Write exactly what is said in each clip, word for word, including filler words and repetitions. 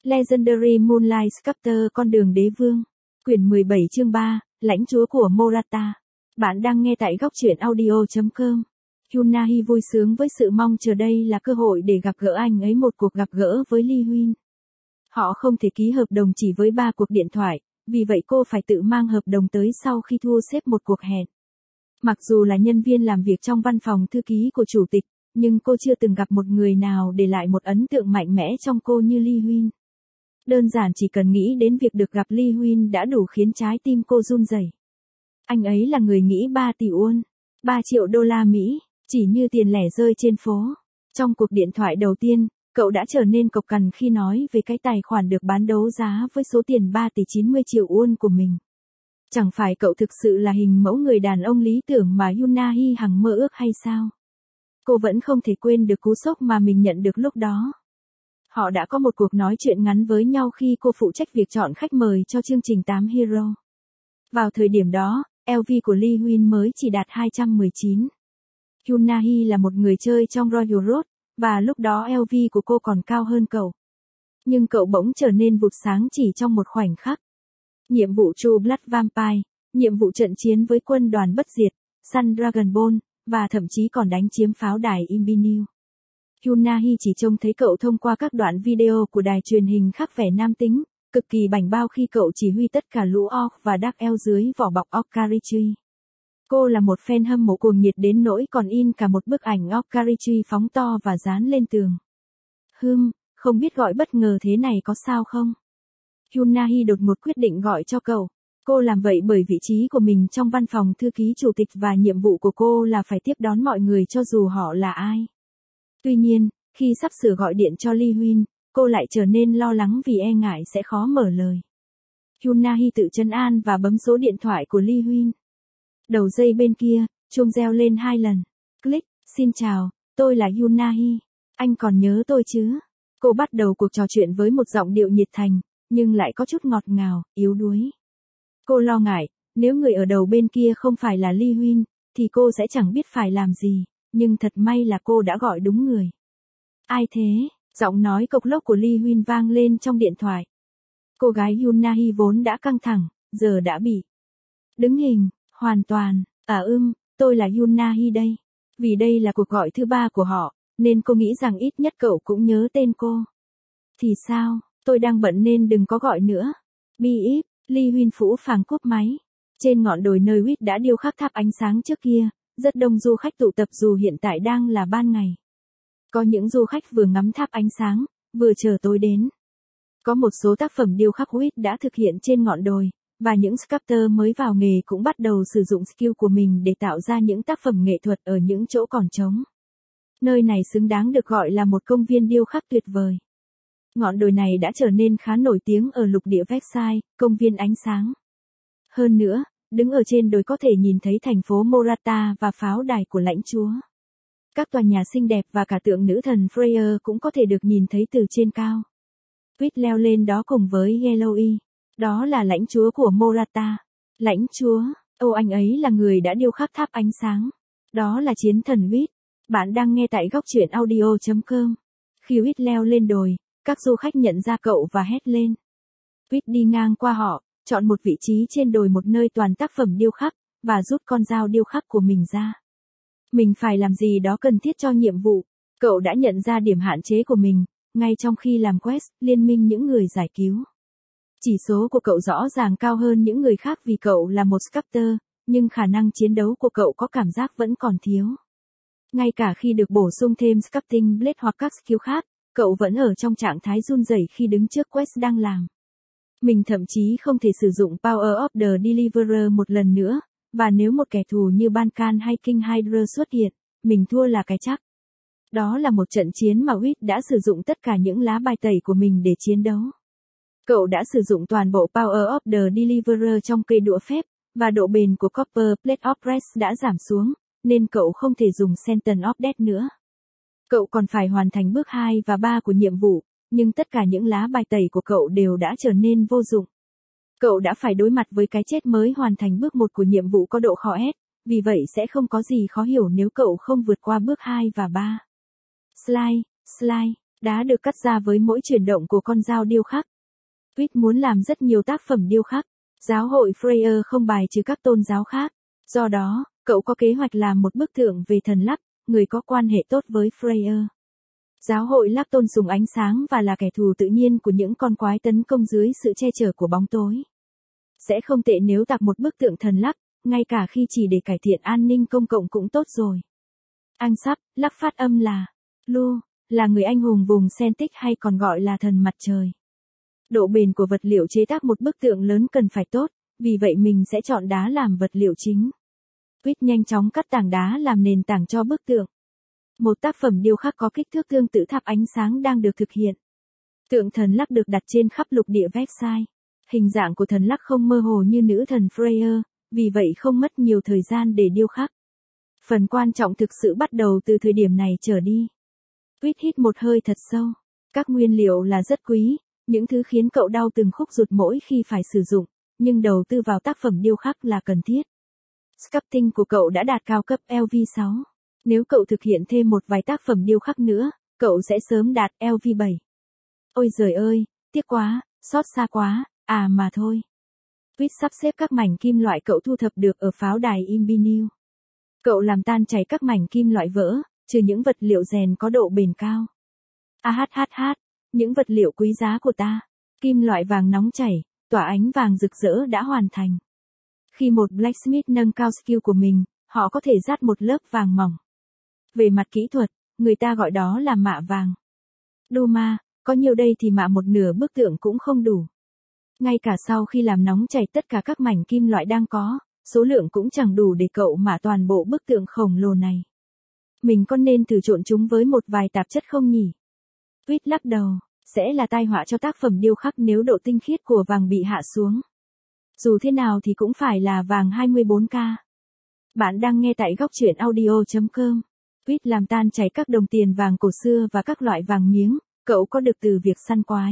Legendary Moonlight Sculptor Con đường đế vương. Quyển mười bảy chương ba, lãnh chúa của Morata. Bạn đang nghe tại góc truyện audio chấm com. Yunahi vui sướng với sự mong chờ đây là cơ hội để gặp gỡ anh ấy, một cuộc gặp gỡ với Lee Huynh. Họ không thể ký hợp đồng chỉ với ba cuộc điện thoại, vì vậy cô phải tự mang hợp đồng tới sau khi thu xếp một cuộc hẹn. Mặc dù là nhân viên làm việc trong văn phòng thư ký của chủ tịch, nhưng cô chưa từng gặp một người nào để lại một ấn tượng mạnh mẽ trong cô như Lee Huynh. Đơn giản chỉ cần nghĩ đến việc được gặp Lee Huynh đã đủ khiến trái tim cô run rẩy. Anh ấy là người nghĩ ba tỷ won, ba triệu đô la Mỹ, chỉ như tiền lẻ rơi trên phố. Trong cuộc điện thoại đầu tiên, cậu đã trở nên cộc cằn khi nói về cái tài khoản được bán đấu giá với số tiền ba tỷ chín mươi triệu won của mình. Chẳng phải cậu thực sự là hình mẫu người đàn ông lý tưởng mà Yunahi hằng mơ ước hay sao? Cô vẫn không thể quên được cú sốc mà mình nhận được lúc đó. Họ đã có một cuộc nói chuyện ngắn với nhau khi cô phụ trách việc chọn khách mời cho chương trình tám Hero. Vào thời điểm đó, lờ vê của Lee Huynh mới chỉ đạt hai trăm mười chín. Yunahi là một người chơi trong Royal Road, và lúc đó lờ vê của cô còn cao hơn cậu. Nhưng cậu bỗng trở nên vụt sáng chỉ trong một khoảnh khắc. Nhiệm vụ True Blood Vampire, nhiệm vụ trận chiến với quân đoàn bất diệt, săn Dragon Ball, và thậm chí còn đánh chiếm pháo đài Imbiniu. Yunahi chỉ trông thấy cậu thông qua các đoạn video của đài truyền hình khắc vẻ nam tính, cực kỳ bảnh bao khi cậu chỉ huy tất cả lũ Orc và Dark Elf dưới vỏ bọc Orcarichi. Cô là một fan hâm mộ cuồng nhiệt đến nỗi còn in cả một bức ảnh Orcarichi phóng to và dán lên tường. Hừm, không biết gọi bất ngờ thế này có sao không? Yunahi đột ngột quyết định gọi cho cậu. Cô làm vậy bởi vị trí của mình trong văn phòng thư ký chủ tịch và nhiệm vụ của cô là phải tiếp đón mọi người cho dù họ là ai. Tuy nhiên, khi sắp sửa gọi điện cho Lee Huynh, cô lại trở nên lo lắng vì e ngại sẽ khó mở lời. Yunahi tự trấn an và bấm số điện thoại của Lee Huynh. Đầu dây bên kia, chuông reo lên hai lần. Click, xin chào, tôi là Yunahi. Anh còn nhớ tôi chứ? Cô bắt đầu cuộc trò chuyện với một giọng điệu nhiệt thành, nhưng lại có chút ngọt ngào, yếu đuối. Cô lo ngại, nếu người ở đầu bên kia không phải là Lee Huynh, thì cô sẽ chẳng biết phải làm gì, nhưng thật may là cô đã gọi đúng người. Ai thế? Giọng nói cộc lốc của Lee Huynh vang lên trong điện thoại. Cô gái Yunahi vốn đã căng thẳng, giờ đã bị đứng hình, hoàn toàn. À ưm, tôi là Yunahi đây. Vì đây là cuộc gọi thứ ba của họ, nên cô nghĩ rằng ít nhất cậu cũng nhớ tên cô. Thì sao, tôi đang bận nên đừng có gọi nữa. Bi íp, Lee Huynh phũ phàng cúp máy. Trên ngọn đồi nơi Huyết đã điêu khắc tháp ánh sáng trước kia, rất đông du khách tụ tập dù hiện tại đang là ban ngày. Có những du khách vừa ngắm tháp ánh sáng, vừa chờ tối đến. Có một số tác phẩm điêu khắc Huyết đã thực hiện trên ngọn đồi, và những sculptor mới vào nghề cũng bắt đầu sử dụng skill của mình để tạo ra những tác phẩm nghệ thuật ở những chỗ còn trống. Nơi này xứng đáng được gọi là một công viên điêu khắc tuyệt vời. Ngọn đồi này đã trở nên khá nổi tiếng ở lục địa Versailles, công viên ánh sáng. Hơn nữa, đứng ở trên đồi có thể nhìn thấy thành phố Morata và pháo đài của lãnh chúa. Các tòa nhà xinh đẹp và cả tượng nữ thần Freya cũng có thể được nhìn thấy từ trên cao. Huyết leo lên đó cùng với Yellowy. Đó là lãnh chúa của Morata. Lãnh chúa, ô anh ấy là người đã điêu khắc tháp ánh sáng. Đó là chiến thần Huyết. Bạn đang nghe tại góc truyện audio chấm com. Khi Huyết leo lên đồi, các du khách nhận ra cậu và hét lên. Huyết đi ngang qua họ, chọn một vị trí trên đồi một nơi toàn tác phẩm điêu khắc, và rút con dao điêu khắc của mình ra. Mình phải làm gì đó cần thiết cho nhiệm vụ. Cậu đã nhận ra điểm hạn chế của mình, ngay trong khi làm quest, liên minh những người giải cứu. Chỉ số của cậu rõ ràng cao hơn những người khác vì cậu là một sculptor, nhưng khả năng chiến đấu của cậu có cảm giác vẫn còn thiếu. Ngay cả khi được bổ sung thêm sculpting blade hoặc các skill khác, cậu vẫn ở trong trạng thái run rẩy khi đứng trước quest đang làm. Mình thậm chí không thể sử dụng Power of the Deliverer một lần nữa, và nếu một kẻ thù như Bankan hay King Hydra xuất hiện, mình thua là cái chắc. Đó là một trận chiến mà Huyết đã sử dụng tất cả những lá bài tẩy của mình để chiến đấu. Cậu đã sử dụng toàn bộ Power of the Deliverer trong cây đũa phép, và độ bền của Copper Plate of Press đã giảm xuống, nên cậu không thể dùng Sentence of Death nữa. Cậu còn phải hoàn thành bước hai và ba của nhiệm vụ, nhưng tất cả những lá bài tẩy của cậu đều đã trở nên vô dụng. Cậu đã phải đối mặt với cái chết mới hoàn thành bước một của nhiệm vụ có độ khó S, vì vậy sẽ không có gì khó hiểu nếu cậu không vượt qua bước hai và ba. Slide, slide. Đá được cắt ra với mỗi chuyển động của con dao điêu khắc. Reed muốn làm rất nhiều tác phẩm điêu khắc. Giáo hội Freya không bài trừ các tôn giáo khác. Do đó, cậu có kế hoạch làm một bức tượng về thần Lắc, người có quan hệ tốt với Freya. Giáo hội Lắc tôn sùng ánh sáng và là kẻ thù tự nhiên của những con quái tấn công dưới sự che chở của bóng tối. Sẽ không tệ nếu tạc một bức tượng thần Lắc, ngay cả khi chỉ để cải thiện an ninh công cộng cũng tốt rồi. Anh sắp, Lắc phát âm là Lu, là người anh hùng vùng Celtic hay còn gọi là thần mặt trời. Độ bền của vật liệu chế tác một bức tượng lớn cần phải tốt, vì vậy mình sẽ chọn đá làm vật liệu chính. Reed nhanh chóng cắt tảng đá làm nền tảng cho bức tượng. Một tác phẩm điêu khắc có kích thước tương tự tháp ánh sáng đang được thực hiện. Tượng thần Lắc được đặt trên khắp lục địa website. Hình dạng của thần Lắc không mơ hồ như nữ thần Freya, vì vậy không mất nhiều thời gian để điêu khắc. Phần quan trọng thực sự bắt đầu từ thời điểm này trở đi. Reed hít một hơi thật sâu. Các nguyên liệu là rất quý, những thứ khiến cậu đau từng khúc ruột mỗi khi phải sử dụng, nhưng đầu tư vào tác phẩm điêu khắc là cần thiết. Sculpting của cậu đã đạt cao cấp L V sáu. Nếu cậu thực hiện thêm một vài tác phẩm điêu khắc nữa, cậu sẽ sớm đạt L V bảy. Ôi giời ơi, tiếc quá, xót xa quá, à mà thôi. Reed sắp xếp các mảnh kim loại cậu thu thập được ở pháo đài Imbiniu. Cậu làm tan chảy các mảnh kim loại vỡ, trừ những vật liệu rèn có độ bền cao. A hát hát hát, những vật liệu quý giá của ta. Kim loại vàng nóng chảy, tỏa ánh vàng rực rỡ đã hoàn thành. Khi một blacksmith nâng cao skill của mình, họ có thể dát một lớp vàng mỏng. Về mặt kỹ thuật, người ta gọi đó là mạ vàng. Duma, có nhiều đây thì mạ một nửa bức tượng cũng không đủ. Ngay cả sau khi làm nóng chảy tất cả các mảnh kim loại đang có, số lượng cũng chẳng đủ để cậu mạ toàn bộ bức tượng khổng lồ này. Mình có nên thử trộn chúng với một vài tạp chất không nhỉ? Reed lắc đầu, sẽ là tai họa cho tác phẩm điêu khắc nếu độ tinh khiết của vàng bị hạ xuống. Dù thế nào thì cũng phải là vàng hai mươi bốn ca. Bạn đang nghe tại góc truyện audio chấm com. Reed làm tan chảy các đồng tiền vàng cổ xưa và các loại vàng miếng, cậu có được từ việc săn quái.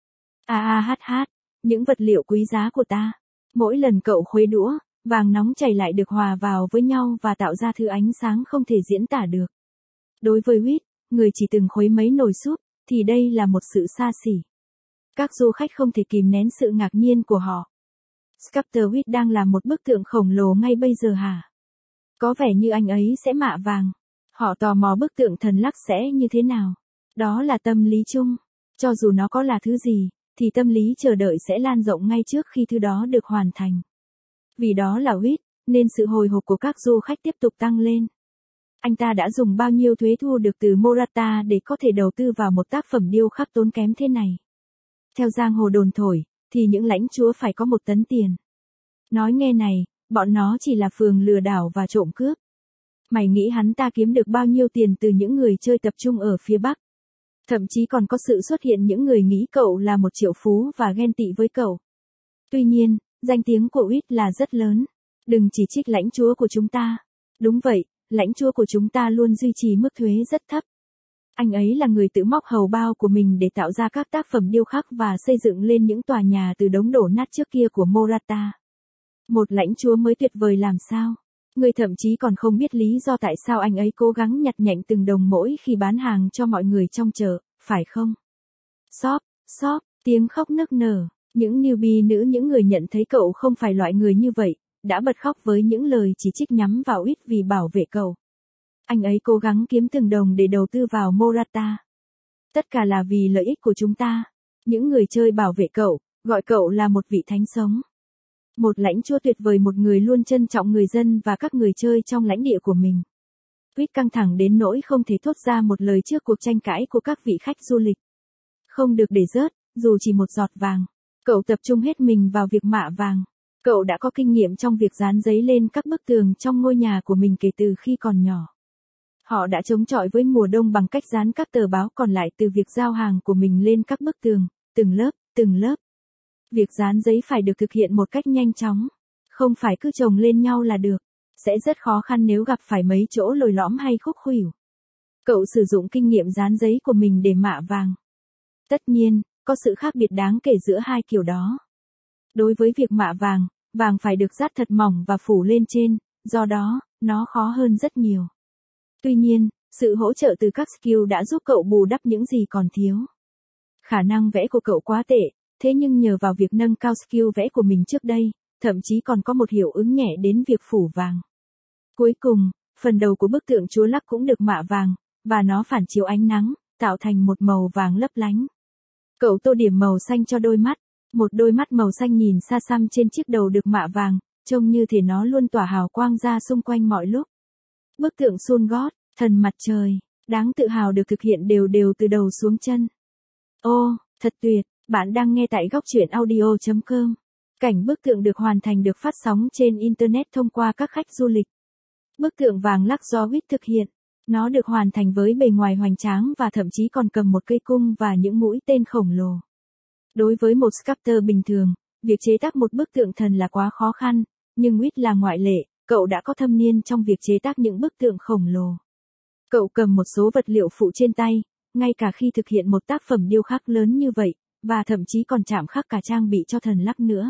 A a hát hát, những vật liệu quý giá của ta. Mỗi lần cậu khuấy đũa, vàng nóng chảy lại được hòa vào với nhau và tạo ra thứ ánh sáng không thể diễn tả được. Đối với Reed, người chỉ từng khuấy mấy nồi súp, thì đây là một sự xa xỉ. Các du khách không thể kìm nén sự ngạc nhiên của họ. Sculptor Reed đang làm một bức tượng khổng lồ ngay bây giờ hả? Có vẻ như anh ấy sẽ mạ vàng. Họ tò mò bức tượng thần Lắc sẽ như thế nào. Đó là tâm lý chung. Cho dù nó có là thứ gì, thì tâm lý chờ đợi sẽ lan rộng ngay trước khi thứ đó được hoàn thành. Vì đó là Reed, nên sự hồi hộp của các du khách tiếp tục tăng lên. Anh ta đã dùng bao nhiêu thuế thu được từ Morata để có thể đầu tư vào một tác phẩm điêu khắc tốn kém thế này? Theo giang hồ đồn thổi, thì những lãnh chúa phải có một tấn tiền. Nói nghe này, bọn nó chỉ là phường lừa đảo và trộm cướp. Mày nghĩ hắn ta kiếm được bao nhiêu tiền từ những người chơi tập trung ở phía Bắc? Thậm chí còn có sự xuất hiện những người nghĩ cậu là một triệu phú và ghen tị với cậu. Tuy nhiên, danh tiếng của Reed là rất lớn. Đừng chỉ trích lãnh chúa của chúng ta. Đúng vậy, lãnh chúa của chúng ta luôn duy trì mức thuế rất thấp. Anh ấy là người tự móc hầu bao của mình để tạo ra các tác phẩm điêu khắc và xây dựng lên những tòa nhà từ đống đổ nát trước kia của Morata. Một lãnh chúa mới tuyệt vời làm sao? Người thậm chí còn không biết lý do tại sao anh ấy cố gắng nhặt nhạnh từng đồng mỗi khi bán hàng cho mọi người trong chợ, phải không? Shop, shop, tiếng khóc nức nở. Những newbie nữ, những người nhận thấy cậu không phải loại người như vậy, đã bật khóc với những lời chỉ trích nhắm vào Reed vì bảo vệ cậu. Anh ấy cố gắng kiếm từng đồng để đầu tư vào Morata. Tất cả là vì lợi ích của chúng ta. Những người chơi bảo vệ cậu, gọi cậu là một vị thánh sống. Một lãnh chúa tuyệt vời, một người luôn trân trọng người dân và các người chơi trong lãnh địa của mình. Reed căng thẳng đến nỗi không thể thốt ra một lời trước cuộc tranh cãi của các vị khách du lịch. Không được để rớt, dù chỉ một giọt vàng. Cậu tập trung hết mình vào việc mạ vàng. Cậu đã có kinh nghiệm trong việc dán giấy lên các bức tường trong ngôi nhà của mình kể từ khi còn nhỏ. Họ đã chống chọi với mùa đông bằng cách dán các tờ báo còn lại từ việc giao hàng của mình lên các bức tường, từng lớp, từng lớp. Việc dán giấy phải được thực hiện một cách nhanh chóng. Không phải cứ chồng lên nhau là được. Sẽ rất khó khăn nếu gặp phải mấy chỗ lồi lõm hay khúc khuỷu. Cậu sử dụng kinh nghiệm dán giấy của mình để mạ vàng. Tất nhiên, có sự khác biệt đáng kể giữa hai kiểu đó. Đối với việc mạ vàng, vàng phải được dát thật mỏng và phủ lên trên, do đó, nó khó hơn rất nhiều. Tuy nhiên, Sự hỗ trợ từ các skill đã giúp cậu bù đắp những gì còn thiếu. Khả năng vẽ của cậu quá tệ, thế nhưng nhờ vào việc nâng cao skill vẽ của mình trước đây, thậm chí còn có một hiệu ứng nhẹ đến việc phủ vàng. Cuối cùng, phần đầu của bức tượng Chúa Lắc cũng được mạ vàng, và nó phản chiếu ánh nắng, tạo thành một màu vàng lấp lánh. Cậu tô điểm màu xanh cho đôi mắt, một đôi mắt màu xanh nhìn xa xăm trên chiếc đầu được mạ vàng, trông như thể nó luôn tỏa hào quang ra xung quanh mọi lúc. Bức tượng Sun God, thần mặt trời, đáng tự hào được thực hiện đều đều từ đầu xuống chân. Ô, thật tuyệt, bạn đang nghe tại góc truyện audio chấm com. Cảnh bức tượng được hoàn thành được phát sóng trên Internet thông qua các khách du lịch. Bức tượng vàng lắc do Witt thực hiện. Nó được hoàn thành với bề ngoài hoành tráng và thậm chí còn cầm một cây cung và những mũi tên khổng lồ. Đối với một sculptor bình thường, việc chế tác một bức tượng thần là quá khó khăn, nhưng Witt là ngoại lệ, cậu đã có thâm niên trong việc chế tác những bức tượng khổng lồ. Cậu cầm một số vật liệu phụ trên tay, ngay cả khi thực hiện một tác phẩm điêu khắc lớn như vậy, và thậm chí còn chạm khắc cả trang bị cho thần Lắc nữa.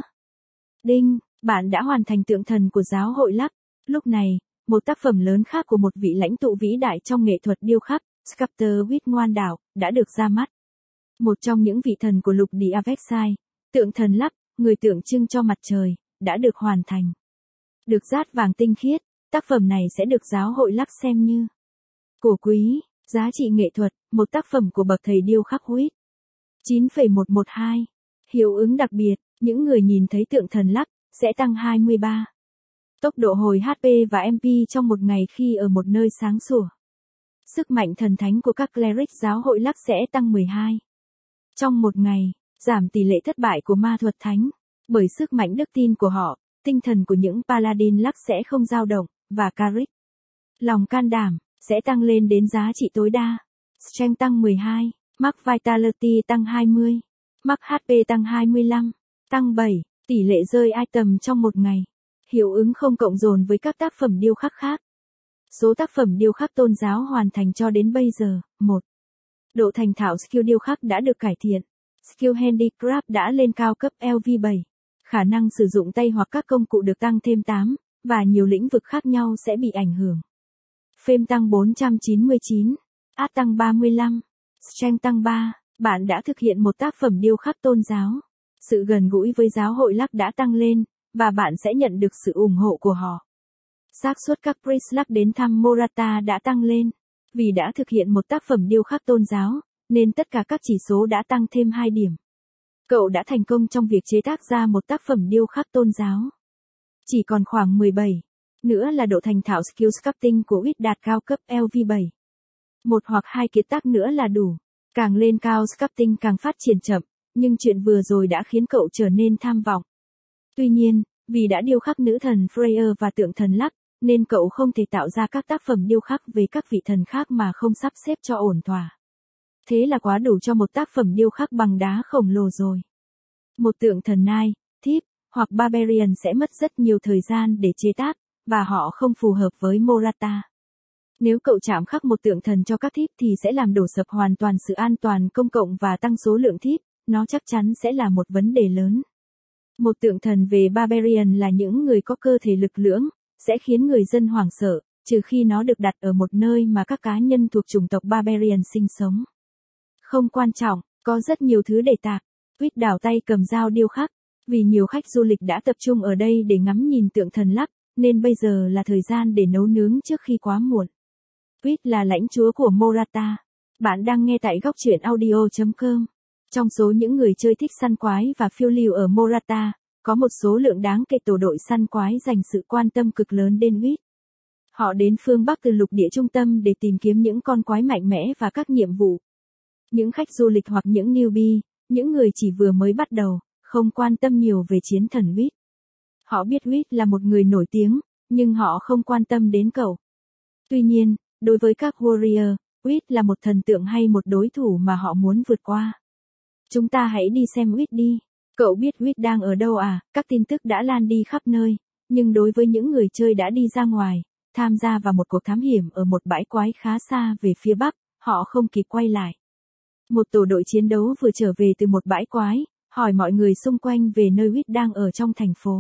Đinh, bạn đã hoàn thành tượng thần của giáo hội Lắc. Lúc này, một tác phẩm lớn khác của một vị lãnh tụ vĩ đại trong nghệ thuật điêu khắc, sculptor Witt ngoan đạo, đã được ra mắt. Một trong những vị thần của lục địa Versailles, tượng thần Lắc, người tượng trưng cho mặt trời, đã được hoàn thành. Được dát vàng tinh khiết, tác phẩm này sẽ được giáo hội Lắc xem như của quý, giá trị nghệ thuật, một tác phẩm của bậc thầy điêu khắc Witt. chín phẩy một một hai. Hiệu ứng đặc biệt, những người nhìn thấy tượng thần Lắc sẽ tăng hai mươi ba. Tốc độ hồi hát pê và em pê trong một ngày khi ở một nơi sáng sủa. Sức mạnh thần thánh của các cleric giáo hội Lắc sẽ tăng mười hai. Trong một ngày, giảm tỷ lệ thất bại của ma thuật thánh. Bởi sức mạnh đức tin của họ, tinh thần của những paladin Lắc sẽ không dao động, và Carrick. Lòng can đảm, sẽ tăng lên đến giá trị tối đa. Strength tăng mười hai, Mark Vitality tăng hai mươi, Mark hát pê tăng hai mươi lăm, tăng bảy, tỷ lệ rơi item trong một ngày. Hiệu ứng không cộng dồn với các tác phẩm điêu khắc khác. Số tác phẩm điêu khắc tôn giáo hoàn thành cho đến bây giờ, một. Độ thành thạo skill điêu khắc đã được cải thiện. Skill Handicraft đã lên cao cấp L V bảy. Khả năng sử dụng tay hoặc các công cụ được tăng thêm tám, và nhiều lĩnh vực khác nhau sẽ bị ảnh hưởng. Fame tăng bốn trăm chín mươi chín, Art tăng ba mươi lăm, Strength tăng ba. Bạn đã thực hiện một tác phẩm điêu khắc tôn giáo. Sự gần gũi với giáo hội Lắc đã tăng lên, và bạn sẽ nhận được sự ủng hộ của họ. Xác suất các priest Lắc đến thăm Morata đã tăng lên. Vì đã thực hiện một tác phẩm điêu khắc tôn giáo, nên tất cả các chỉ số đã tăng thêm hai điểm. Cậu đã thành công trong việc chế tác ra một tác phẩm điêu khắc tôn giáo. Chỉ còn khoảng mười bảy nữa là độ thành thạo skill sculpting của Witt đạt cao cấp L V bảy. Một hoặc hai kiệt tác nữa là đủ. Càng lên cao sculpting càng phát triển chậm, nhưng chuyện vừa rồi đã khiến cậu trở nên tham vọng. Tuy nhiên, vì đã điêu khắc nữ thần Freya và tượng thần Lắc, nên cậu không thể tạo ra các tác phẩm điêu khắc về các vị thần khác mà không sắp xếp cho ổn thỏa. Thế là quá đủ cho một tác phẩm điêu khắc bằng đá khổng lồ rồi. Một tượng thần Nai, Thief, hoặc Barbarian sẽ mất rất nhiều thời gian để chế tác, và họ không phù hợp với Morata. Nếu cậu chạm khắc một tượng thần cho các thiếp thì sẽ làm đổ sập hoàn toàn sự an toàn công cộng và tăng số lượng thiếp, nó chắc chắn sẽ là một vấn đề lớn. Một tượng thần về Barbarian là những người có cơ thể lực lưỡng, sẽ khiến người dân hoảng sợ, trừ khi nó được đặt ở một nơi mà các cá nhân thuộc chủng tộc Barbarian sinh sống. Không quan trọng, có rất nhiều thứ để tạc. Witt đảo tay cầm dao điêu khắc. Vì nhiều khách du lịch đã tập trung ở đây để ngắm nhìn tượng thần Lắc, nên bây giờ là thời gian để nấu nướng trước khi quá muộn. Witt là lãnh chúa của Morata. Bạn đang nghe tại góc truyện audio chấm com. Trong số những người chơi thích săn quái và phiêu lưu ở Morata, có một số lượng đáng kể tổ đội săn quái dành sự quan tâm cực lớn đến Witt. Họ đến phương Bắc từ lục địa trung tâm để tìm kiếm những con quái mạnh mẽ và các nhiệm vụ. Những khách du lịch hoặc những newbie, những người chỉ vừa mới bắt đầu, không quan tâm nhiều về chiến thần Witt. Họ biết Witt là một người nổi tiếng, nhưng họ không quan tâm đến cậu. Tuy nhiên, đối với các warrior, Witt là một thần tượng hay một đối thủ mà họ muốn vượt qua. Chúng ta hãy đi xem Witt đi. Cậu biết Witt đang ở đâu à? Các tin tức đã lan đi khắp nơi, nhưng đối với những người chơi đã đi ra ngoài, tham gia vào một cuộc thám hiểm ở một bãi quái khá xa về phía Bắc, họ không kịp quay lại. Một tổ đội chiến đấu vừa trở về từ một bãi quái, hỏi mọi người xung quanh về nơi Witt đang ở trong thành phố.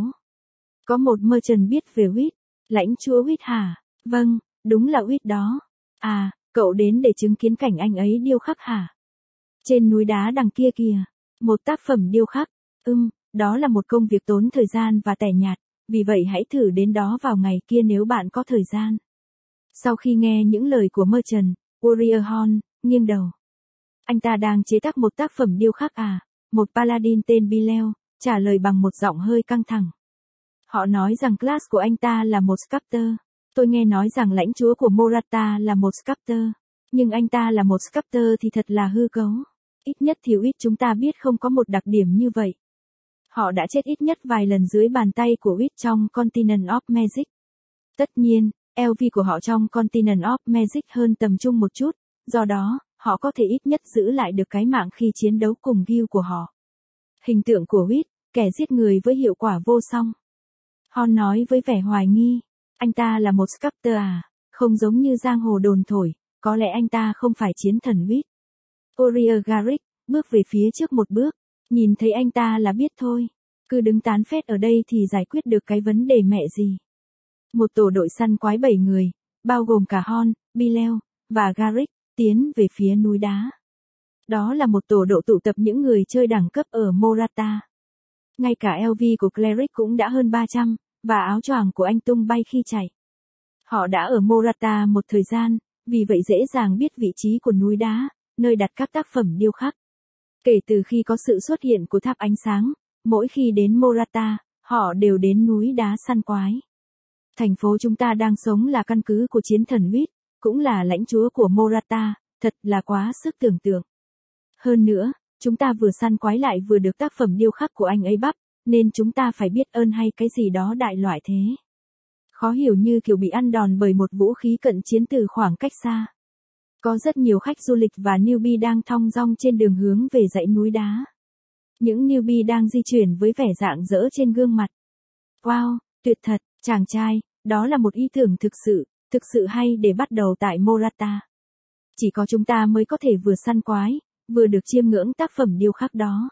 Có một merchant biết về Witt. Lãnh chúa Witt hả? Vâng, đúng là Witt đó. À, Cậu đến để chứng kiến cảnh anh ấy điêu khắc hả? Trên núi đá đằng kia kìa. Một tác phẩm điêu khắc. Ừm, đó là một công việc tốn thời gian và tẻ nhạt, vì vậy hãy thử đến đó vào ngày kia nếu bạn có thời gian. Sau khi nghe những lời của Merchant, Warrior Hon nghiêng đầu. Anh ta đang chế tác một tác phẩm điêu khắc à? Một paladin tên Bileo trả lời bằng một giọng hơi căng thẳng. Họ nói rằng class của anh ta là một sculptor. Tôi nghe nói rằng lãnh chúa của Morata là một sculptor. Nhưng anh ta là một sculptor thì thật là hư cấu. Ít nhất thì ít chúng ta biết không có một đặc điểm như vậy. Họ đã chết ít nhất vài lần dưới bàn tay của Wit trong Continent of Magic. Tất nhiên, lờ vê của họ trong Continent of Magic hơn tầm trung một chút, do đó, họ có thể ít nhất giữ lại được cái mạng khi chiến đấu cùng guild của họ. Hình tượng của Wit, kẻ giết người với hiệu quả vô song. Hon nói với vẻ hoài nghi, anh ta là một sculptor à, không giống như giang hồ đồn thổi, có lẽ anh ta không phải chiến thần Wit. Warrior Garrick bước về phía trước một bước, nhìn thấy anh ta là biết thôi, cứ đứng tán phét ở đây thì giải quyết được cái vấn đề mẹ gì. Một tổ đội săn quái bảy người, bao gồm cả Hon, Bileo và Garrick, tiến về phía núi đá. Đó là một tổ độ tụ tập những người chơi đẳng cấp ở Morata. Ngay cả lờ vê của Cleric cũng đã hơn ba trăm, và áo choàng của anh tung bay khi chạy. Họ đã ở Morata một thời gian, vì vậy dễ dàng biết vị trí của núi đá, nơi đặt các tác phẩm điêu khắc. Kể từ khi có sự xuất hiện của tháp ánh sáng, mỗi khi đến Morata, họ đều đến núi đá săn quái. Thành phố chúng ta đang sống là căn cứ của chiến thần Wit, cũng là lãnh chúa của Morata, thật là quá sức tưởng tượng. Hơn nữa, chúng ta vừa săn quái lại vừa được tác phẩm điêu khắc của anh ấy bắp, nên chúng ta phải biết ơn hay cái gì đó đại loại thế. Khó hiểu như kiểu bị ăn đòn bởi một vũ khí cận chiến từ khoảng cách xa. Có rất nhiều khách du lịch và newbie đang thong dong trên đường hướng về dãy núi đá. Những newbie đang di chuyển với vẻ rạng rỡ trên gương mặt. Wow, tuyệt thật, chàng trai, đó là một ý tưởng thực sự, thực sự hay để bắt đầu tại Morata. Chỉ có chúng ta mới có thể vừa săn quái, vừa được chiêm ngưỡng tác phẩm điêu khắc đó.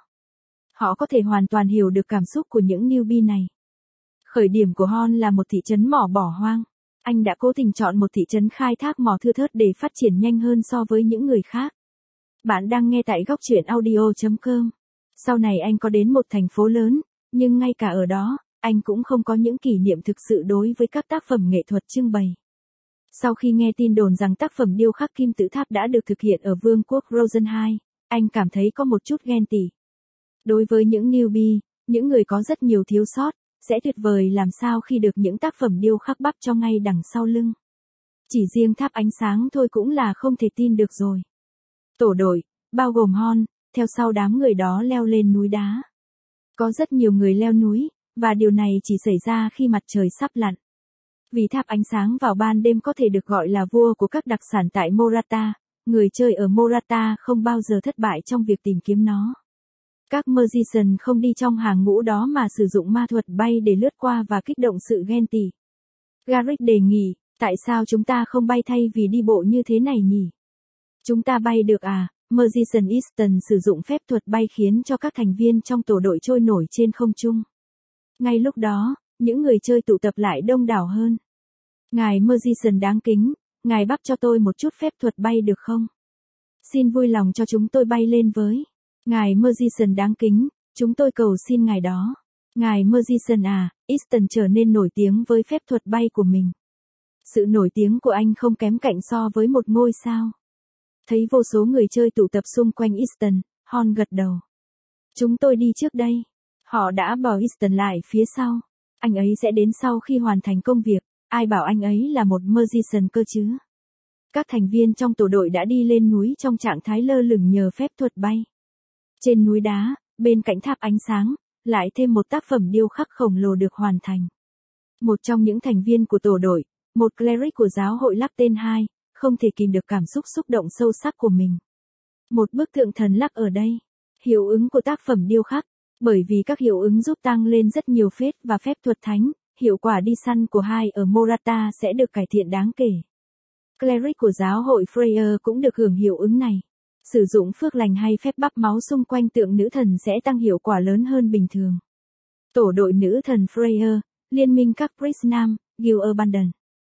Họ có thể hoàn toàn hiểu được cảm xúc của những newbie này. Khởi điểm của Hon là một thị trấn mỏ bỏ hoang. Anh đã cố tình chọn một thị trấn khai thác mỏ thưa thớt để phát triển nhanh hơn so với những người khác. Bạn đang nghe tại góc truyện audio chấm com. Sau này anh có đến một thành phố lớn, nhưng ngay cả ở đó, anh cũng không có những kỷ niệm thực sự đối với các tác phẩm nghệ thuật trưng bày. Sau khi nghe tin đồn rằng tác phẩm điêu khắc kim tự tháp đã được thực hiện ở Vương quốc Rosenheim, anh cảm thấy có một chút ghen tị. Đối với những newbie, những người có rất nhiều thiếu sót, sẽ tuyệt vời làm sao khi được những tác phẩm điêu khắc bắp cho ngay đằng sau lưng. Chỉ riêng tháp ánh sáng thôi cũng là không thể tin được rồi. Tổ đội, bao gồm Hon, theo sau đám người đó leo lên núi đá. Có rất nhiều người leo núi, và điều này chỉ xảy ra khi mặt trời sắp lặn. Vì tháp ánh sáng vào ban đêm có thể được gọi là vua của các đặc sản tại Morata, người chơi ở Morata không bao giờ thất bại trong việc tìm kiếm nó. Các magician không đi trong hàng ngũ đó mà sử dụng ma thuật bay để lướt qua và kích động sự ghen tị. Garrick đề nghị, tại sao chúng ta không bay thay vì đi bộ như thế này nhỉ? Chúng ta bay được à? Magician Easton sử dụng phép thuật bay khiến cho các thành viên trong tổ đội trôi nổi trên không trung. Ngay lúc đó, những người chơi tụ tập lại đông đảo hơn. Ngài Magician đáng kính, ngài bắp cho tôi một chút phép thuật bay được không? Xin vui lòng cho chúng tôi bay lên với. Ngài Magician đáng kính, chúng tôi cầu xin ngài đó. Ngài Magician à, Easton trở nên nổi tiếng với phép thuật bay của mình. Sự nổi tiếng của anh không kém cạnh so với một ngôi sao. Thấy vô số người chơi tụ tập xung quanh Easton, Hon gật đầu. Chúng tôi đi trước đây. Họ đã bỏ Easton lại phía sau. Anh ấy sẽ đến sau khi hoàn thành công việc, ai bảo anh ấy là một magician cơ chứ. Các thành viên trong tổ đội đã đi lên núi trong trạng thái lơ lửng nhờ phép thuật bay. Trên núi đá, bên cạnh tháp ánh sáng, lại thêm một tác phẩm điêu khắc khổng lồ được hoàn thành. Một trong những thành viên của tổ đội, một cleric của giáo hội lắc tên hai, không thể kìm được cảm xúc xúc động sâu sắc của mình. Một bức tượng thần lắc ở đây. Hiệu ứng của tác phẩm điêu khắc. Bởi vì các hiệu ứng giúp tăng lên rất nhiều phép và phép thuật thánh, hiệu quả đi săn của hai ở Morata sẽ được cải thiện đáng kể. Cleric của giáo hội Freya cũng được hưởng hiệu ứng này. Sử dụng phước lành hay phép bắp máu xung quanh tượng nữ thần sẽ tăng hiệu quả lớn hơn bình thường. Tổ đội nữ thần Freya, liên minh các priest nam, Guild Abandon.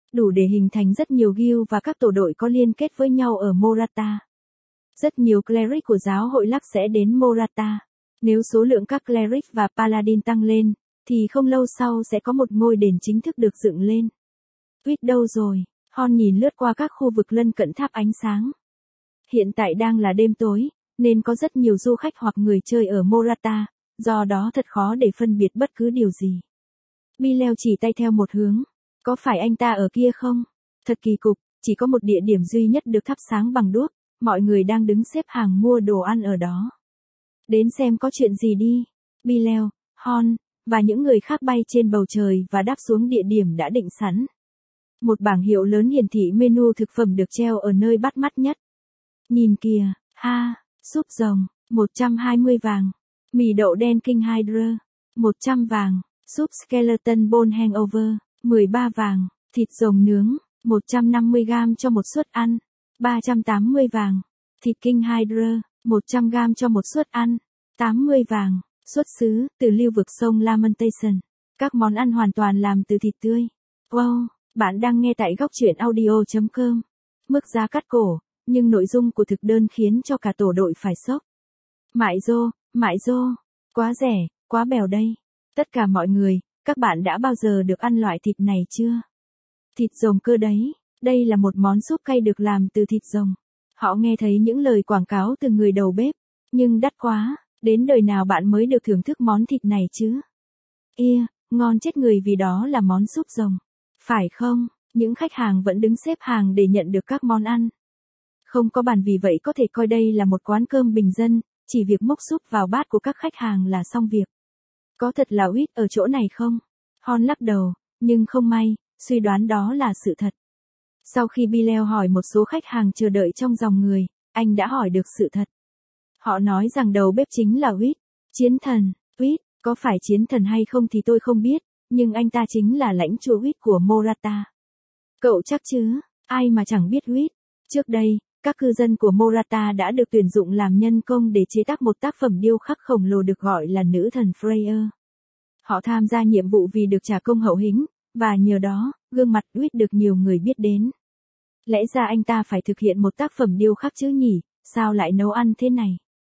đủ để hình thành rất nhiều guild và các tổ đội có liên kết với nhau ở Morata. Rất nhiều cleric của giáo hội Lux sẽ đến Morata. Nếu số lượng các cleric và paladin tăng lên, thì không lâu sau sẽ có một ngôi đền chính thức được dựng lên. Huyết đâu rồi? Hon nhìn lướt qua các khu vực lân cận tháp ánh sáng. Hiện tại đang là đêm tối, nên có rất nhiều du khách hoặc người chơi ở Morata, do đó thật khó để phân biệt bất cứ điều gì. Bileo chỉ tay theo một hướng. Có phải anh ta ở kia không? Thật kỳ cục, chỉ có một địa điểm duy nhất được thắp sáng bằng đuốc, mọi người đang đứng xếp hàng mua đồ ăn ở đó. Đến xem có chuyện gì đi. Bileo, Hon, và những người khác bay trên bầu trời và đáp xuống địa điểm đã định sẵn. Một bảng hiệu lớn hiển thị menu thực phẩm được treo ở nơi bắt mắt nhất. Nhìn kìa, ha, súp rồng, một trăm hai mươi vàng. Mì đậu đen King Hydra, một trăm vàng. Súp Skeleton Bone Hangover, mười ba vàng. Thịt rồng nướng, một trăm năm mươi gam cho một suất ăn, ba trăm tám mươi vàng. Thịt King Hydra, một trăm gam cho một suất ăn, tám mươi vàng. Xuất xứ, từ lưu vực sông Lamentation. Các món ăn hoàn toàn làm từ thịt tươi. Wow, bạn đang nghe tại góc truyện audio chấm com. Mức giá cắt cổ, nhưng nội dung của thực đơn khiến cho cả tổ đội phải sốc. Mại rô, mại rô, quá rẻ, quá bèo đây. Tất cả mọi người, các bạn đã bao giờ được ăn loại thịt này chưa? Thịt rồng cơ đấy, đây là một món súp cay được làm từ thịt rồng. Họ nghe thấy những lời quảng cáo từ người đầu bếp, nhưng đắt quá, đến đời nào bạn mới được thưởng thức món thịt này chứ? Ia, ngon chết người vì đó là món súp rồng. Phải không? Những khách hàng vẫn đứng xếp hàng để nhận được các món ăn. Không có bàn vì vậy có thể coi đây là một quán cơm bình dân, chỉ việc múc súp vào bát của các khách hàng là xong việc. Có thật là huyết ở chỗ này không? Hon lắc đầu, nhưng không may, suy đoán đó là sự thật. Sau khi Bileo hỏi một số khách hàng chờ đợi trong dòng người, anh đã hỏi được sự thật. Họ nói rằng đầu bếp chính là huyết. Chiến thần, huyết, có phải chiến thần hay không thì tôi không biết, nhưng anh ta chính là lãnh chúa huyết của Morata. Cậu chắc chứ, ai mà chẳng biết huyết. Trước đây, các cư dân của Morata đã được tuyển dụng làm nhân công để chế tác một tác phẩm điêu khắc khổng lồ được gọi là nữ thần Freya. Họ tham gia nhiệm vụ vì được trả công hậu hĩnh, và nhờ đó, gương mặt huyết được nhiều người biết đến. Lẽ ra anh ta phải thực hiện một tác phẩm điêu khắc chứ nhỉ, sao lại nấu ăn thế này?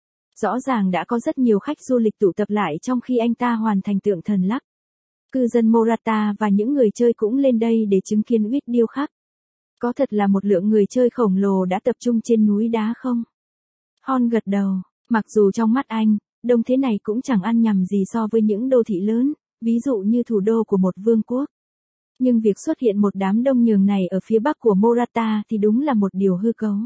Rõ ràng đã có rất nhiều khách du lịch tụ tập lại trong khi anh ta hoàn thành tượng thần Lux. Cư dân Morata và những người chơi cũng lên đây để chứng kiến huyết điêu khắc. Có thật là một lượng người chơi khổng lồ đã tập trung trên núi đá không? Hon gật đầu, mặc dù trong mắt anh, đông thế này cũng chẳng ăn nhầm gì so với những đô thị lớn, ví dụ như thủ đô của một vương quốc. Nhưng việc xuất hiện một đám đông nhường này ở phía bắc của Morata thì đúng là một điều hư cấu.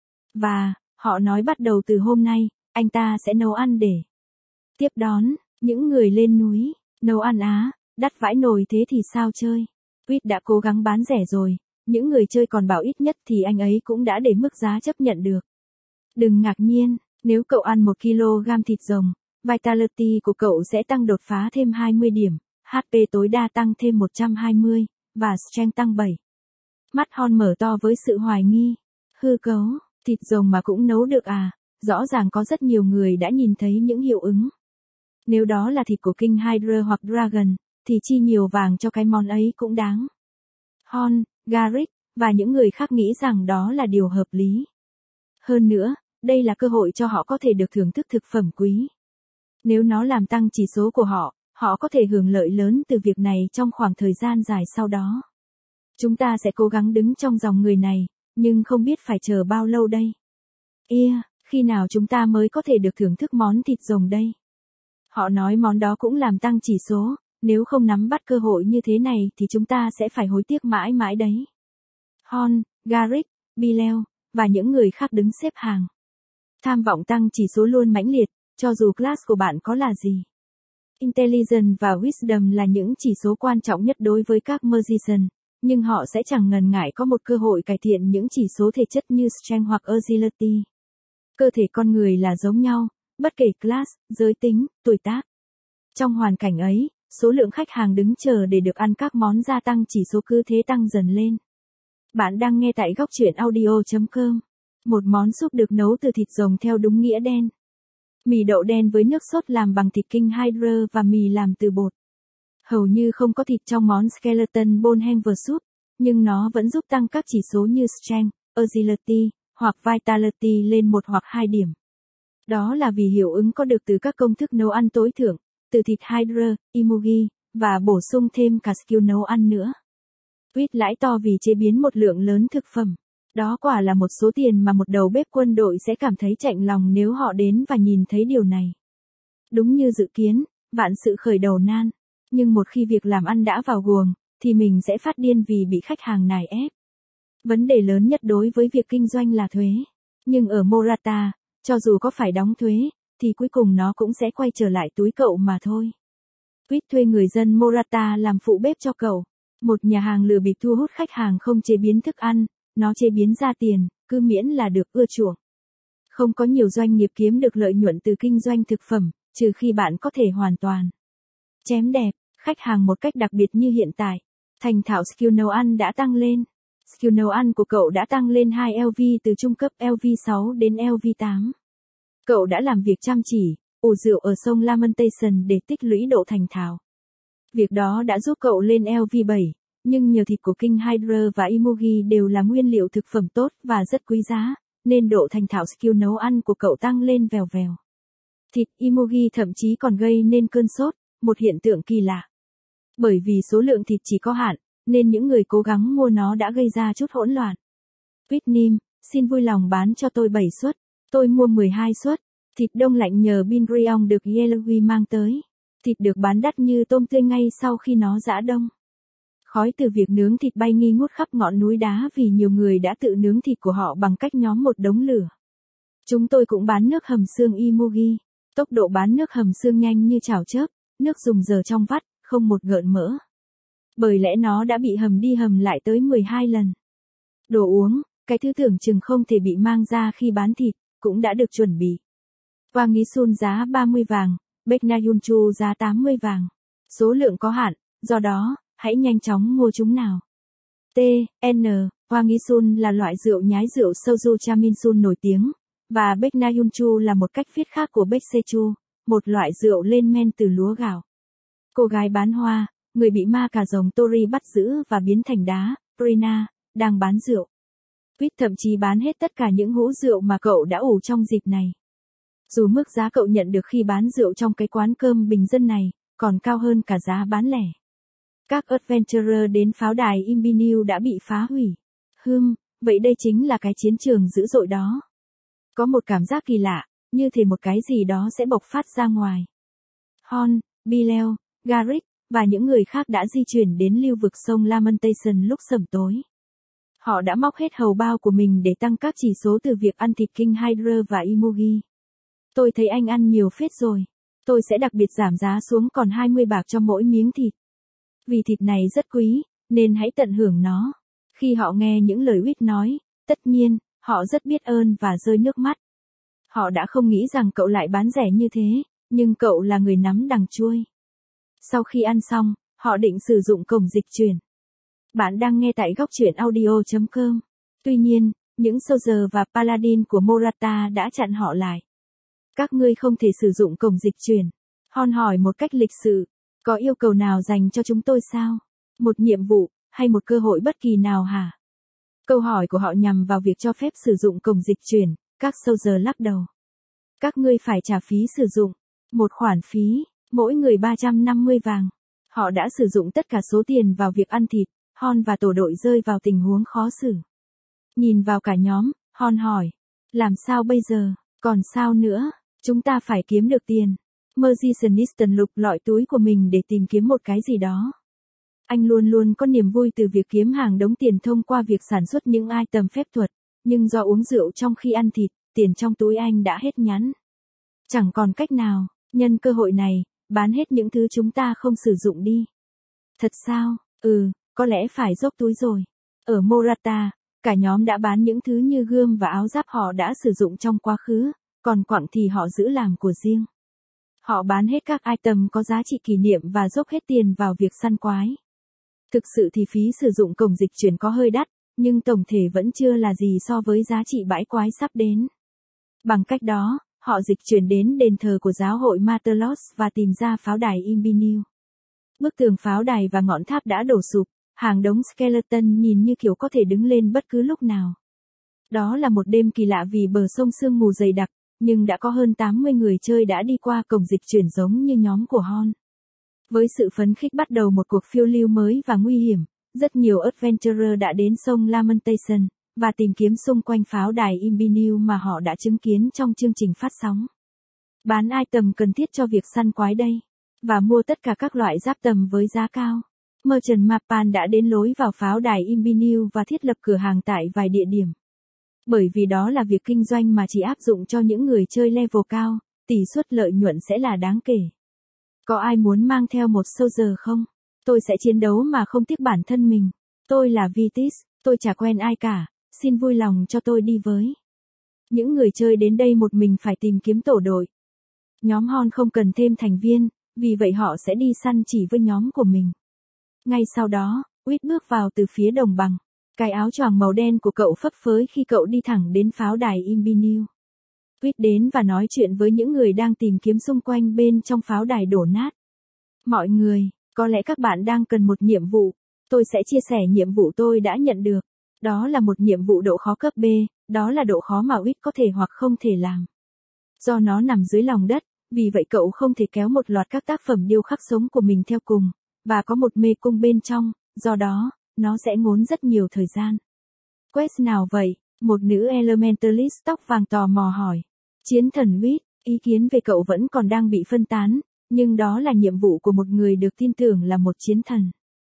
Và, họ nói bắt đầu từ hôm nay, anh ta sẽ nấu ăn để tiếp đón những người lên núi. Nấu ăn á, đắt vãi nồi thế thì sao chơi? Huyết đã cố gắng bán rẻ rồi, những người chơi còn bảo ít nhất thì anh ấy cũng đã để mức giá chấp nhận được. Đừng ngạc nhiên, nếu cậu ăn một ki lô gam thịt rồng, Vitality của cậu sẽ tăng đột phá thêm hai mươi điểm, hát pê tối đa tăng thêm một trăm hai mươi, và Strength tăng bảy. Mắt Hon mở to với sự hoài nghi. Hư cấu, thịt rồng mà cũng nấu được à? Rõ ràng có rất nhiều người đã nhìn thấy những hiệu ứng. Nếu đó là thịt của King Hydra hoặc Dragon, thì chi nhiều vàng cho cái món ấy cũng đáng. Hon, Garrick, và những người khác nghĩ rằng đó là điều hợp lý. Hơn nữa, đây là cơ hội cho họ có thể được thưởng thức thực phẩm quý. Nếu nó làm tăng chỉ số của họ, họ có thể hưởng lợi lớn từ việc này trong khoảng thời gian dài sau đó. Chúng ta sẽ cố gắng đứng trong dòng người này, nhưng không biết phải chờ bao lâu đây. Ia, khi nào chúng ta mới có thể được thưởng thức món thịt rồng đây? Họ nói món đó cũng làm tăng chỉ số, nếu không nắm bắt cơ hội như thế này thì chúng ta sẽ phải hối tiếc mãi mãi đấy. Hon, Garrick, Bileo, và những người khác đứng xếp hàng. Tham vọng tăng chỉ số luôn mãnh liệt, cho dù class của bạn có là gì. Intelligence và Wisdom là những chỉ số quan trọng nhất đối với các magician, nhưng họ sẽ chẳng ngần ngại có một cơ hội cải thiện những chỉ số thể chất như Strength hoặc Agility. Cơ thể con người là giống nhau, bất kể class, giới tính, tuổi tác. Trong hoàn cảnh ấy, số lượng khách hàng đứng chờ để được ăn các món gia tăng chỉ số cứ thế tăng dần lên. Bạn đang nghe tại góc truyện audio chấm com. Một món súp được nấu từ thịt rồng theo đúng nghĩa đen. Mì đậu đen với nước sốt làm bằng thịt King Hydra và mì làm từ bột. Hầu như không có thịt trong món Skeleton Bone Hangover Soup, nhưng nó vẫn giúp tăng các chỉ số như Strength, Agility, hoặc Vitality lên một hoặc hai điểm. Đó là vì hiệu ứng có được từ các công thức nấu ăn tối thượng, từ thịt Hydra, Imugi, và bổ sung thêm cả skill nấu ăn nữa. Quýt lãi to vì chế biến một lượng lớn thực phẩm. Đó quả là một số tiền mà một đầu bếp quân đội sẽ cảm thấy chạnh lòng nếu họ đến và nhìn thấy điều này. Đúng như dự kiến, vạn sự khởi đầu nan. Nhưng một khi việc làm ăn đã vào guồng, thì mình sẽ phát điên vì bị khách hàng nài ép. Vấn đề lớn nhất đối với việc kinh doanh là thuế. Nhưng ở Morata, cho dù có phải đóng thuế, thì cuối cùng nó cũng sẽ quay trở lại túi cậu mà thôi. Quýt thuê người dân Morata làm phụ bếp cho cậu. Một nhà hàng lừa bịp thu hút khách hàng không chế biến thức ăn, nó chế biến ra tiền, cứ miễn là được ưa chuộng. Không có nhiều doanh nghiệp kiếm được lợi nhuận từ kinh doanh thực phẩm, trừ khi bạn có thể hoàn toàn chém đẹp khách hàng một cách đặc biệt như hiện tại. Thành thạo skill nấu ăn đã tăng lên. Skill nấu ăn của cậu đã tăng lên hai L V từ trung cấp L V sáu đến L V tám. Cậu đã làm việc chăm chỉ, ủ rượu ở sông Lamentation để tích lũy độ thành thạo. Việc đó đã giúp cậu lên L V bảy, nhưng nhờ thịt của King Hydra và Imugi đều là nguyên liệu thực phẩm tốt và rất quý giá, nên độ thành thạo skill nấu ăn của cậu tăng lên vèo vèo. Thịt Imugi thậm chí còn gây nên cơn sốt, một hiện tượng kỳ lạ. Bởi vì số lượng thịt chỉ có hạn, nên những người cố gắng mua nó đã gây ra chút hỗn loạn. Whitney, xin vui lòng bán cho tôi bảy suất. Tôi mua mười hai suất. Thịt đông lạnh nhờ Binrion được Yellowby mang tới. Thịt được bán đắt như tôm tươi ngay sau khi nó giã đông. Khói từ việc nướng thịt bay nghi ngút khắp ngọn núi đá vì nhiều người đã tự nướng thịt của họ bằng cách nhóm một đống lửa. Chúng tôi cũng bán nước hầm xương Imugi. Tốc độ bán nước hầm xương nhanh như chảo chớp, nước dùng giờ trong vắt, không một gợn mỡ. Bởi lẽ nó đã bị hầm đi hầm lại tới mười hai lần. Đồ uống, cái thứ tưởng chừng không thể bị mang ra khi bán thịt, cũng đã được chuẩn bị. Wang Yisun giá ba mươi vàng, Baeknayunchu giá tám mươi vàng. Số lượng có hạn, do đó, hãy nhanh chóng mua chúng nào. T N Wang Yisun là loại rượu nhái rượu Soju Chaminsun nổi tiếng, và Baeknayunchu là một cách viết khác của Baeksechu, một loại rượu lên men từ lúa gạo. Cô gái bán hoa, người bị ma cà rồng Tori bắt giữ và biến thành đá, Rina, đang bán rượu. Quýt thậm chí bán hết tất cả những hũ rượu mà cậu đã ủ trong dịp này. Dù mức giá cậu nhận được khi bán rượu trong cái quán cơm bình dân này, còn cao hơn cả giá bán lẻ. Các adventurer đến pháo đài Imbiniu đã bị phá hủy. Hừm, vậy đây chính là cái chiến trường dữ dội đó. Có một cảm giác kỳ lạ, như thể một cái gì đó sẽ bộc phát ra ngoài. Hon, Bilel, Garrick, và những người khác đã di chuyển đến lưu vực sông Lamentation lúc sẩm tối. Họ đã móc hết hầu bao của mình để tăng các chỉ số từ việc ăn thịt King Hydra và Imugi. Tôi thấy anh ăn nhiều phết rồi. Tôi sẽ đặc biệt giảm giá xuống còn hai mươi bạc cho mỗi miếng thịt. Vì thịt này rất quý, nên hãy tận hưởng nó. Khi họ nghe những lời Whit nói, tất nhiên, họ rất biết ơn và rơi nước mắt. Họ đã không nghĩ rằng cậu lại bán rẻ như thế, nhưng cậu là người nắm đằng chuôi. Sau khi ăn xong, họ định sử dụng cổng dịch chuyển. Bạn đang nghe tại góc truyện audio chấm com. Tuy nhiên, những Soldier và Paladin của Morata đã chặn họ lại. Các ngươi không thể sử dụng cổng dịch chuyển. Hon hỏi một cách lịch sự, có yêu cầu nào dành cho chúng tôi sao? Một nhiệm vụ, hay một cơ hội bất kỳ nào hả? Câu hỏi của họ nhằm vào việc cho phép sử dụng cổng dịch chuyển, các Soldier lắc đầu. Các ngươi phải trả phí sử dụng, một khoản phí, mỗi người ba trăm năm mươi vàng. Họ đã sử dụng tất cả số tiền vào việc ăn thịt, Hon và tổ đội rơi vào tình huống khó xử. Nhìn vào cả nhóm, Hon hỏi, làm sao bây giờ, còn sao nữa, chúng ta phải kiếm được tiền. Merceniston lục lọi túi của mình để tìm kiếm một cái gì đó. Anh luôn luôn có niềm vui từ việc kiếm hàng đống tiền thông qua việc sản xuất những item phép thuật, nhưng do uống rượu trong khi ăn thịt, tiền trong túi anh đã hết nhẵn. Chẳng còn cách nào, nhân cơ hội này, bán hết những thứ chúng ta không sử dụng đi. Thật sao? Ừ, có lẽ phải dốc túi rồi. Ở Morata, cả nhóm đã bán những thứ như gươm và áo giáp họ đã sử dụng trong quá khứ, còn quặng thì họ giữ làm của riêng. Họ bán hết các item có giá trị kỷ niệm và dốc hết tiền vào việc săn quái. Thực sự thì phí sử dụng cổng dịch chuyển có hơi đắt, nhưng tổng thể vẫn chưa là gì so với giá trị bãi quái sắp đến. Bằng cách đó, họ dịch chuyển đến đền thờ của giáo hội Matelos và tìm ra pháo đài Imbiniu. Bức tường pháo đài và ngọn tháp đã đổ sụp, Hàng đống skeleton nhìn như kiểu có thể đứng lên bất cứ lúc nào. Đó là một đêm kỳ lạ vì bờ sông sương mù dày đặc, nhưng đã có hơn tám mươi người chơi đã đi qua cổng dịch chuyển giống như nhóm của Hon. Với sự phấn khích bắt đầu một cuộc phiêu lưu mới và nguy hiểm, rất nhiều adventurer đã đến sông Lamentation, và tìm kiếm xung quanh pháo đài Imbiniu mà họ đã chứng kiến trong chương trình phát sóng. Bán item cần thiết cho việc săn quái đây, và mua tất cả các loại giáp tầm với giá cao. Merchant Mapan đã đến lối vào pháo đài Imbiniu và thiết lập cửa hàng tại vài địa điểm. Bởi vì đó là việc kinh doanh mà chỉ áp dụng cho những người chơi level cao, tỷ suất lợi nhuận sẽ là đáng kể. Có ai muốn mang theo một soldier không? Tôi sẽ chiến đấu mà không tiếc bản thân mình. Tôi là Vitis, tôi chả quen ai cả, xin vui lòng cho tôi đi với. Những người chơi đến đây một mình phải tìm kiếm tổ đội. Nhóm Hon không cần thêm thành viên, vì vậy họ sẽ đi săn chỉ với nhóm của mình. Ngay sau đó, Wit bước vào từ phía đồng bằng. Cái áo choàng màu đen của cậu phấp phới khi cậu đi thẳng đến pháo đài Imbiniu. Wit đến và nói chuyện với những người đang tìm kiếm xung quanh bên trong pháo đài đổ nát. Mọi người, có lẽ các bạn đang cần một nhiệm vụ. Tôi sẽ chia sẻ nhiệm vụ tôi đã nhận được. Đó là một nhiệm vụ độ khó cấp B, đó là độ khó mà Wit có thể hoặc không thể làm. Do nó nằm dưới lòng đất, vì vậy cậu không thể kéo một loạt các tác phẩm điêu khắc sống của mình theo cùng, và có một mê cung bên trong, do đó, nó sẽ ngốn rất nhiều thời gian. Quest nào vậy? Một nữ elementalist tóc vàng tò mò hỏi. Chiến thần Wit, ý kiến về cậu vẫn còn đang bị phân tán, nhưng đó là nhiệm vụ của một người được tin tưởng là một chiến thần.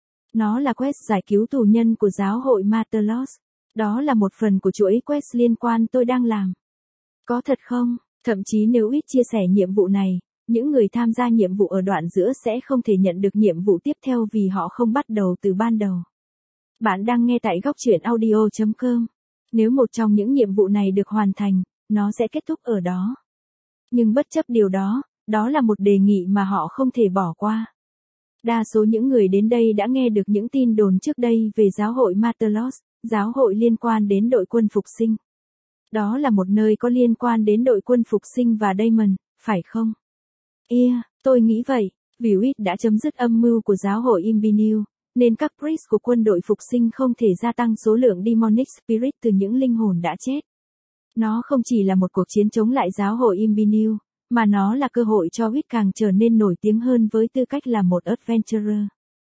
Nó là quest giải cứu tù nhân của giáo hội Matelos. Đó là một phần của chuỗi quest liên quan tôi đang làm. Có thật không? Thậm chí nếu Wit chia sẻ nhiệm vụ này, những người tham gia nhiệm vụ ở đoạn giữa sẽ không thể nhận được nhiệm vụ tiếp theo vì họ không bắt đầu từ ban đầu. Bạn đang nghe tại góc truyện audio chấm com. Nếu một trong những nhiệm vụ này được hoàn thành, nó sẽ kết thúc ở đó. Nhưng bất chấp điều đó, đó là một đề nghị mà họ không thể bỏ qua. Đa số những người đến đây đã nghe được những tin đồn trước đây về giáo hội Matelos, giáo hội liên quan đến đội quân phục sinh. Đó là một nơi có liên quan đến đội quân phục sinh và Daemon, phải không? Yeah, tôi nghĩ vậy, vì Wit đã chấm dứt âm mưu của giáo hội Imbiniu, nên các priest của quân đội phục sinh không thể gia tăng số lượng demonic spirit từ những linh hồn đã chết. Nó không chỉ là một cuộc chiến chống lại giáo hội Imbiniu, mà nó là cơ hội cho Wit càng trở nên nổi tiếng hơn với tư cách là một adventurer.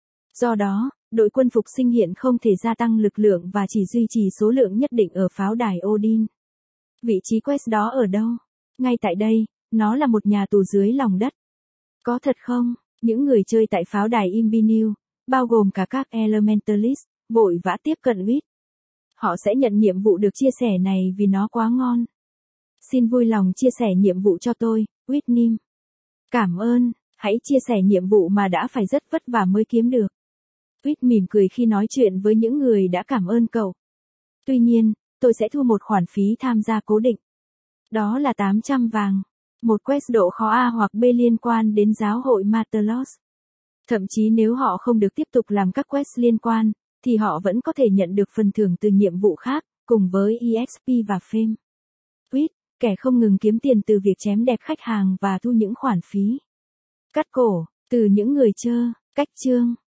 Do đó, đội quân phục sinh hiện không thể gia tăng lực lượng và chỉ duy trì số lượng nhất định ở pháo đài Odin. Vị trí quest đó ở đâu? Ngay tại đây, nó là một nhà tù dưới lòng đất. Có thật không? Những người chơi tại pháo đài Imbiniu, bao gồm cả các elementalist, vội vã tiếp cận Wit. Họ sẽ nhận nhiệm vụ được chia sẻ này vì nó quá ngon. Xin vui lòng chia sẻ nhiệm vụ cho tôi, Whitnim. Cảm ơn, hãy chia sẻ nhiệm vụ mà đã phải rất vất vả mới kiếm được. Whit mỉm cười khi nói chuyện với những người đã cảm ơn cậu. Tuy nhiên, tôi sẽ thu một khoản phí tham gia cố định. Đó là tám trăm vàng. Một quest độ khó A hoặc B liên quan đến giáo hội Matelos. Thậm chí nếu họ không được tiếp tục làm các quest liên quan, thì họ vẫn có thể nhận được phần thưởng từ nhiệm vụ khác, cùng với e ích pê và fame. Wit, kẻ không ngừng kiếm tiền từ việc chém đẹp khách hàng và thu những khoản phí. Cắt cổ, từ những người chơi, cách chương.